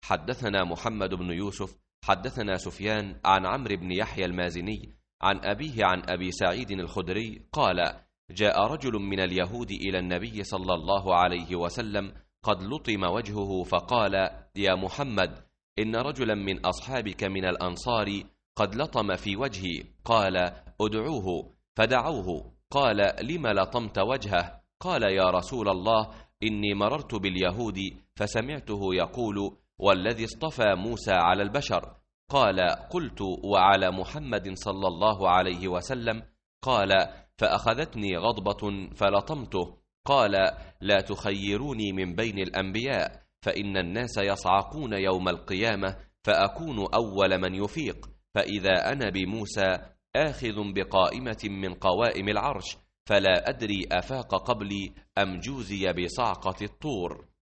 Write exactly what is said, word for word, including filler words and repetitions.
حدثنا محمد بن يوسف حدثنا سفيان عن عمرو بن يحيى المازني عن أبيه عن أبي سعيد الخدري قال: جاء رجل من اليهود إلى النبي صلى الله عليه وسلم قد لطم وجهه، فقال: يا محمد، إن رجلا من أصحابك من الأنصار قد لطم في وجهي. قال: ادعوه. فدعوه. قال: لم لطمت وجهه؟ قال: يا رسول الله، إني مررت باليهود فسمعته يقول: والذي اصطفى موسى على البشر. قال: قلت: وعلى محمد صلى الله عليه وسلم؟ قال: فأخذتني غضبة فلطمته. قال: لا تخيروني من بين الأنبياء، فإن الناس يصعقون يوم القيامة فأكون أول من يفيق، فإذا أنا بموسى آخذ بقائمة من قوائم العرش، فلا أدري أفاق قبلي أم جوزي بصعقة الطور.